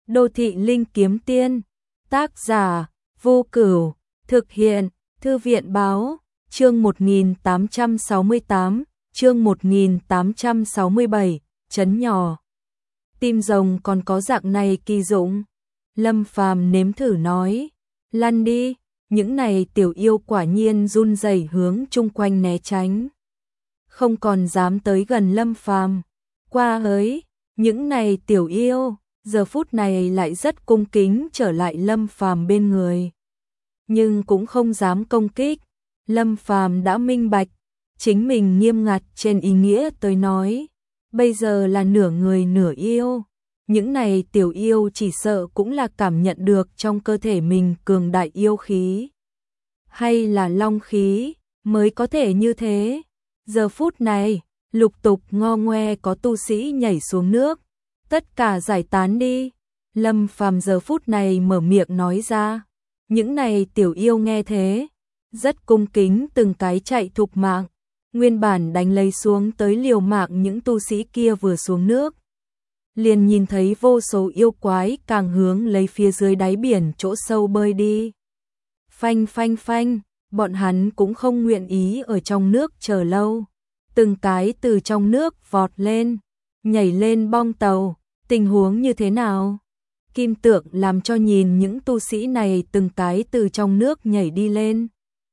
Đô thị linh kiếm tiên, tác giả Vô Cửu, thực hiện Thư viện báo, chương 1868, chương 1867, trấn nhỏ. Tim rồng còn có dạng này kỳ dụng. Lâm Phàm nếm thử nói, lăn đi, những này tiểu yêu quả nhiên run rẩy hướng chung quanh né tránh. Không còn dám tới gần Lâm Phàm. Qua ấy, những này tiểu yêu, giờ phút này lại rất cung kính trở lại Lâm Phàm bên người. Nhưng cũng không dám công kích. Lâm Phàm đã minh bạch, chính mình nghiêm ngặt trên ý nghĩa tới nói. Bây giờ là nửa người nửa yêu. Những này tiểu yêu chỉ sợ cũng là cảm nhận được trong cơ thể mình cường đại yêu khí. Hay là long khí, mới có thể như thế. Giờ phút này, lục tục ngo ngoe có tu sĩ nhảy xuống nước. Tất cả giải tán đi. Lâm Phàm giờ phút này mở miệng nói ra. Những này tiểu yêu nghe thế, rất cung kính từng cái chạy thục mạng. Nguyên bản đánh lấy xuống tới liều mạng những tu sĩ kia vừa xuống nước. Liền nhìn thấy vô số yêu quái càng hướng lấy phía dưới đáy biển chỗ sâu bơi đi. Phanh phanh phanh, bọn hắn cũng không nguyện ý ở trong nước chờ lâu. Từng cái từ trong nước vọt lên, nhảy lên bong tàu, tình huống như thế nào? Kim Tượng làm cho nhìn những tu sĩ này từng cái từ trong nước nhảy đi lên.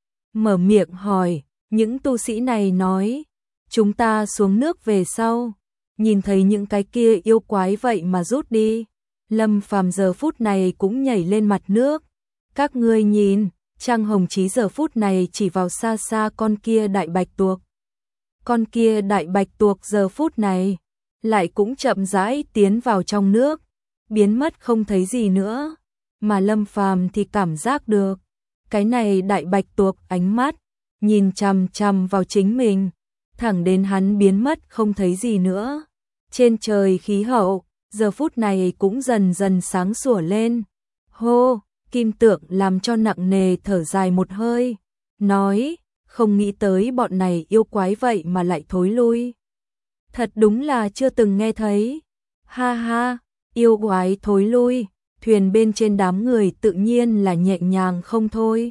Mở miệng hỏi, những tu sĩ này nói, chúng ta xuống nước về sau, nhìn thấy những cái kia yêu quái vậy mà rút đi. Lâm Phàm giờ phút này cũng nhảy lên mặt nước. Các ngươi nhìn, Trang Hồng Chí giờ phút này chỉ vào xa xa con kia đại bạch tuộc. Con kia đại bạch tuộc giờ phút này lại cũng chậm rãi tiến vào trong nước, biến mất không thấy gì nữa, mà Lâm Phàm thì cảm giác được, cái này đại bạch tuộc ánh mắt nhìn chằm chằm vào chính mình, thẳng đến hắn biến mất không thấy gì nữa. Trên trời khí hậu giờ phút này cũng dần dần sáng sủa lên. Hô, Kim Tượng làm cho nặng nề thở dài một hơi, nói, không nghĩ tới bọn này yêu quái vậy mà lại thối lui. Thật đúng là chưa từng nghe thấy. Ha ha, yêu quái thối lui, thuyền bên trên đám người tự nhiên là nhẹ nhàng không thôi.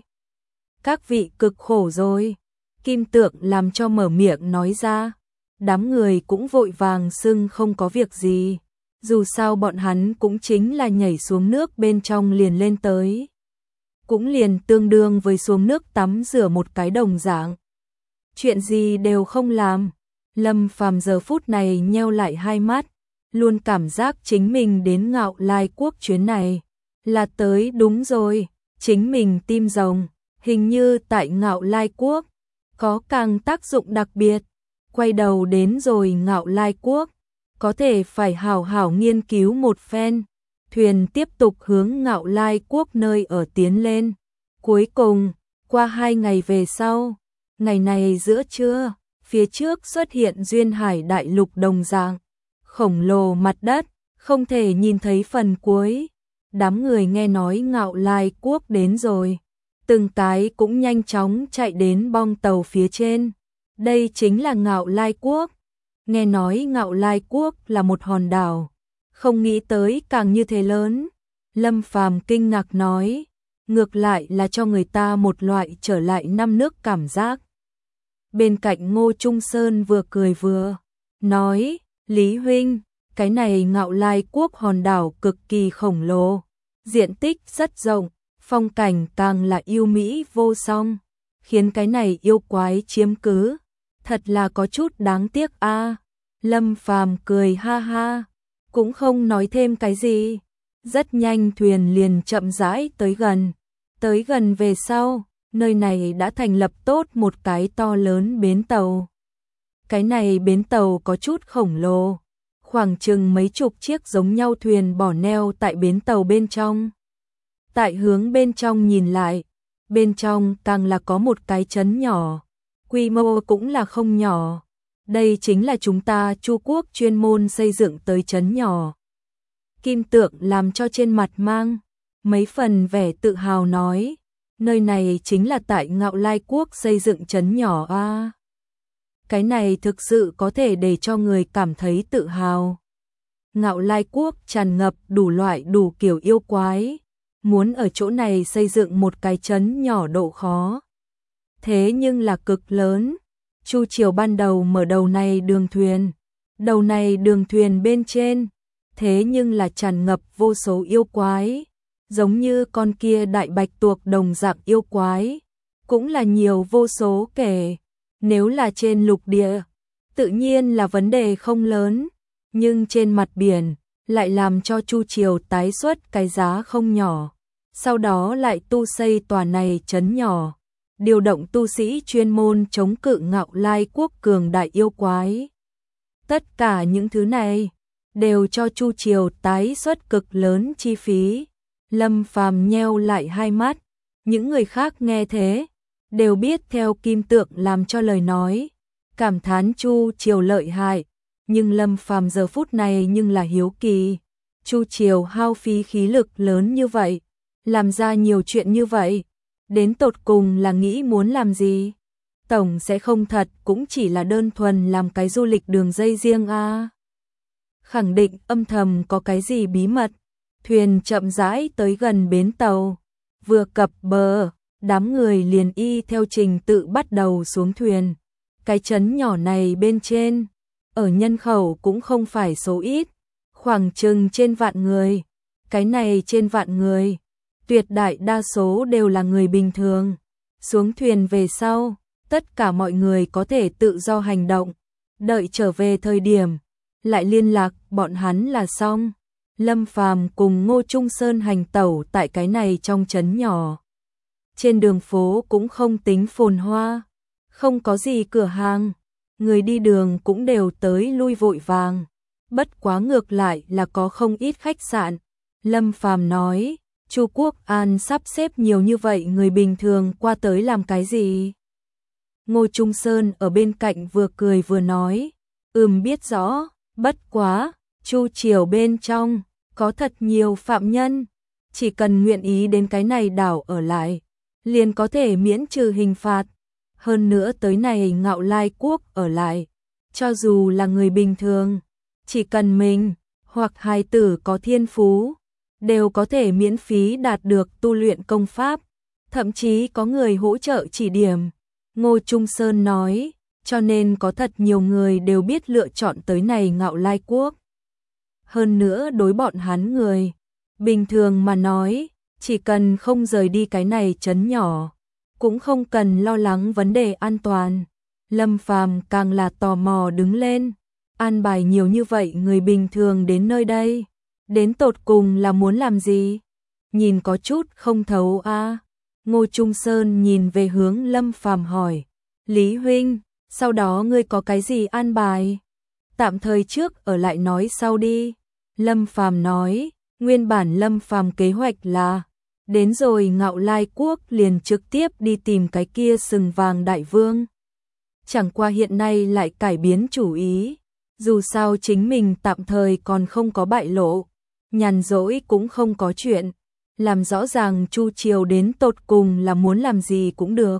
Các vị cực khổ rồi. Kim Tượng làm cho mở miệng nói ra. Đám người cũng vội vàng xưng không có việc gì. Dù sao bọn hắn cũng chính là nhảy xuống nước bên trong liền lên tới. Cũng liền tương đương với xuống nước tắm rửa một cái đồng dạng. Chuyện gì đều không làm. Lâm Phàm giờ phút này nheo lại hai mắt, luôn cảm giác chính mình đến Ngạo Lai Quốc chuyến này là tới đúng rồi. Chính mình tim rồng, hình như tại Ngạo Lai Quốc có càng tác dụng đặc biệt. Quay đầu đến rồi Ngạo Lai Quốc, có thể phải hảo hảo nghiên cứu một phen. Thuyền tiếp tục hướng Ngạo Lai Quốc nơi ở tiến lên. Cuối cùng, qua 2 ngày về sau, ngày này giữa trưa, phía trước xuất hiện duyên hải đại lục đồng dạng, khổng lồ mặt đất, không thể nhìn thấy phần cuối. Đám người nghe nói Ngạo Lai Quốc đến rồi, từng cái cũng nhanh chóng chạy đến bong tàu phía trên. Đây chính là Ngạo Lai Quốc. Nghe nói Ngạo Lai Quốc là một hòn đảo, không nghĩ tới càng như thế lớn. Lâm Phàm kinh ngạc nói, ngược lại là cho người ta một loại trở lại năm nước cảm giác. Bên cạnh Ngô Trung Sơn vừa cười vừa nói, Lý huynh, cái này Ngạo Lai Quốc hòn đảo cực kỳ khổng lồ, diện tích rất rộng, phong cảnh càng là yêu mỹ vô song, khiến cái này yêu quái chiếm cứ, thật là có chút đáng tiếc a. Lâm Phàm cười ha ha, cũng không nói thêm cái gì. Rất nhanh thuyền liền chậm rãi tới gần. Tới gần về sau, nơi này đã thành lập tốt một cái to lớn bến tàu. Cái này bến tàu có chút khổng lồ, khoảng chừng mấy chục chiếc giống nhau thuyền bỏ neo tại bến tàu bên trong. Tại hướng bên trong nhìn lại, bên trong càng là có một cái trấn nhỏ, quy mô cũng là không nhỏ. Đây chính là chúng ta Chu Quốc chuyên môn xây dựng tới trấn nhỏ. Kim Tượng làm cho trên mặt mang mấy phần vẻ tự hào nói, nơi này chính là tại Ngạo Lai Quốc xây dựng trấn nhỏ a. Cái này thực sự có thể để cho người cảm thấy tự hào. Ngạo Lai Quốc tràn ngập đủ loại đủ kiểu yêu quái, muốn ở chỗ này xây dựng một cái trấn nhỏ độ khó. Thế nhưng là cực lớn. Chu Triều ban đầu mở đầu này đường thuyền bên trên, thế nhưng là tràn ngập vô số yêu quái, giống như con kia đại bạch tuộc đồng dạng yêu quái, cũng là nhiều vô số kể. Nếu là trên lục địa, tự nhiên là vấn đề không lớn, nhưng trên mặt biển lại làm cho Chu Triều tái xuất cái giá không nhỏ. Sau đó lại tu xây tòa này trấn nhỏ, điều động tu sĩ chuyên môn chống cự Ngạo Lai Quốc cường đại yêu quái. Tất cả những thứ này đều cho Chu Triều tái xuất cực lớn chi phí. Lâm Phàm nheo lại hai mắt, những người khác nghe thế đều biết theo kim tượng làm cho lời nói, cảm thán Chu Triều lợi hại, nhưng Lâm Phàm giờ phút này nhưng là hiếu kỳ, Chu Triều hao phí khí lực lớn như vậy, làm ra nhiều chuyện như vậy, đến tột cùng là nghĩ muốn làm gì? Tổng sẽ không thật cũng chỉ là đơn thuần làm cái du lịch đường dây riêng a. Khẳng định âm thầm có cái gì bí mật. Thuyền chậm rãi tới gần bến tàu, vừa cập bờ, đám người liền y theo trình tự bắt đầu xuống thuyền. Cái trấn nhỏ này bên trên, ở nhân khẩu cũng không phải số ít, khoảng chừng trên vạn người. Cái này trên vạn người, tuyệt đại đa số đều là người bình thường. Xuống thuyền về sau, tất cả mọi người có thể tự do hành động, đợi trở về thời điểm, lại liên lạc bọn hắn là xong. Lâm Phàm cùng Ngô Trung Sơn hành tẩu tại cái này trong trấn nhỏ. Trên đường phố cũng không tính phồn hoa, không có gì cửa hàng, người đi đường cũng đều tới lui vội vàng. Bất quá ngược lại là có không ít khách sạn. Lâm Phàm nói, Chu Quốc An sắp xếp nhiều như vậy người bình thường qua tới làm cái gì? Ngô Trung Sơn ở bên cạnh vừa cười vừa nói, biết rõ, bất quá, Chu Triều bên trong, có thật nhiều phạm nhân, chỉ cần nguyện ý đến cái này đảo ở lại, liền có thể miễn trừ hình phạt. Hơn nữa tới này Ngạo Lai Quốc ở lại, cho dù là người bình thường, chỉ cần mình, hoặc hài tử có thiên phú, đều có thể miễn phí đạt được tu luyện công pháp, thậm chí có người hỗ trợ chỉ điểm. Ngô Trung Sơn nói, cho nên có thật nhiều người đều biết lựa chọn tới này Ngạo Lai Quốc. Hơn nữa đối bọn hắn người bình thường mà nói, chỉ cần không rời đi cái này trấn nhỏ, cũng không cần lo lắng vấn đề an toàn. Lâm Phàm càng là tò mò đứng lên, an bài nhiều như vậy người bình thường đến nơi đây, đến tột cùng là muốn làm gì? Nhìn có chút không thấu a. Ngô Trung Sơn nhìn về hướng Lâm Phàm hỏi, Lý huynh, sau đó ngươi có cái gì an bài? Tạm thời trước ở lại nói sau đi. Lâm Phàm nói, nguyên bản Lâm Phàm kế hoạch là, đến rồi Ngạo Lai Quốc liền trực tiếp đi tìm cái kia sừng vàng đại vương. Chẳng qua hiện nay lại cải biến chủ ý, dù sao chính mình tạm thời còn không có bại lộ, nhàn rỗi cũng không có chuyện, làm rõ ràng Chu Triều đến tột cùng là muốn làm gì cũng được.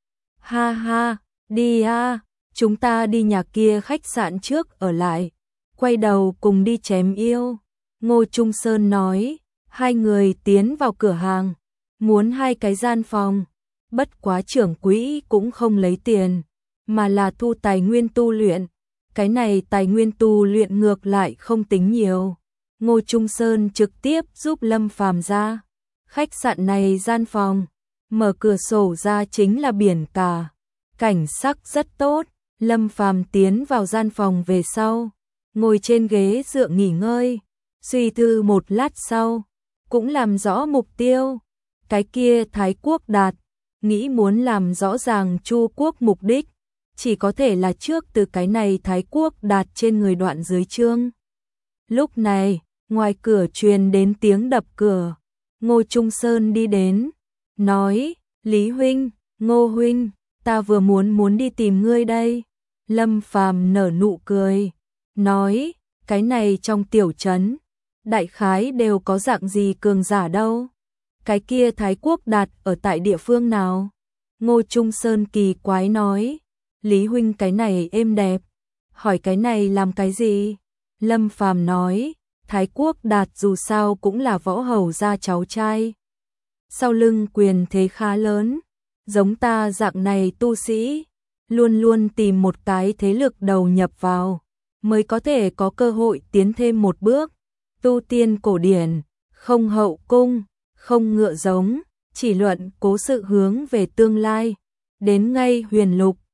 Ha ha, đi a, chúng ta đi nhà kia khách sạn trước ở lại, quay đầu cùng đi chém yêu. Ngô Trung Sơn nói, hai người tiến vào cửa hàng, muốn hai cái gian phòng, bất quá trưởng quỹ cũng không lấy tiền, mà là thu tài nguyên tu luyện. Cái này tài nguyên tu luyện ngược lại không tính nhiều. Ngô Trung Sơn trực tiếp giúp Lâm Phàm ra. Khách sạn này gian phòng, mở cửa sổ ra chính là biển cả, cảnh sắc rất tốt. Lâm Phàm tiến vào gian phòng về sau, ngồi trên ghế dựa nghỉ ngơi, suy tư một lát sau, cũng làm rõ mục tiêu. Cái kia Thái Quốc Đạt, nghĩ muốn làm rõ ràng Chu Quốc mục đích, chỉ có thể là trước từ cái này Thái Quốc Đạt trên người đoạn dưới chương. Lúc này, ngoài cửa truyền đến tiếng đập cửa, Ngô Trung Sơn đi đến, nói, Lý huynh, Ngô huynh, ta vừa muốn đi tìm ngươi đây. Lâm Phàm nở nụ cười, nói, cái này trong tiểu trấn, đại khái đều có dạng gì cường giả đâu. Cái kia Thái Quốc Đạt ở tại địa phương nào? Ngô Trung Sơn kỳ quái nói, Lý huynh cái này êm đẹp, hỏi cái này làm cái gì? Lâm Phàm nói, Thái Quốc Đạt dù sao cũng là võ hầu gia cháu trai. Sau lưng quyền thế khá lớn, giống ta dạng này tu sĩ, luôn luôn tìm một cái thế lực đầu nhập vào, mới có thể có cơ hội tiến thêm một bước. Tu tiên cổ điển, không hậu cung, không ngựa giống, chỉ luận cố sự hướng về tương lai. Đến ngay huyền lục,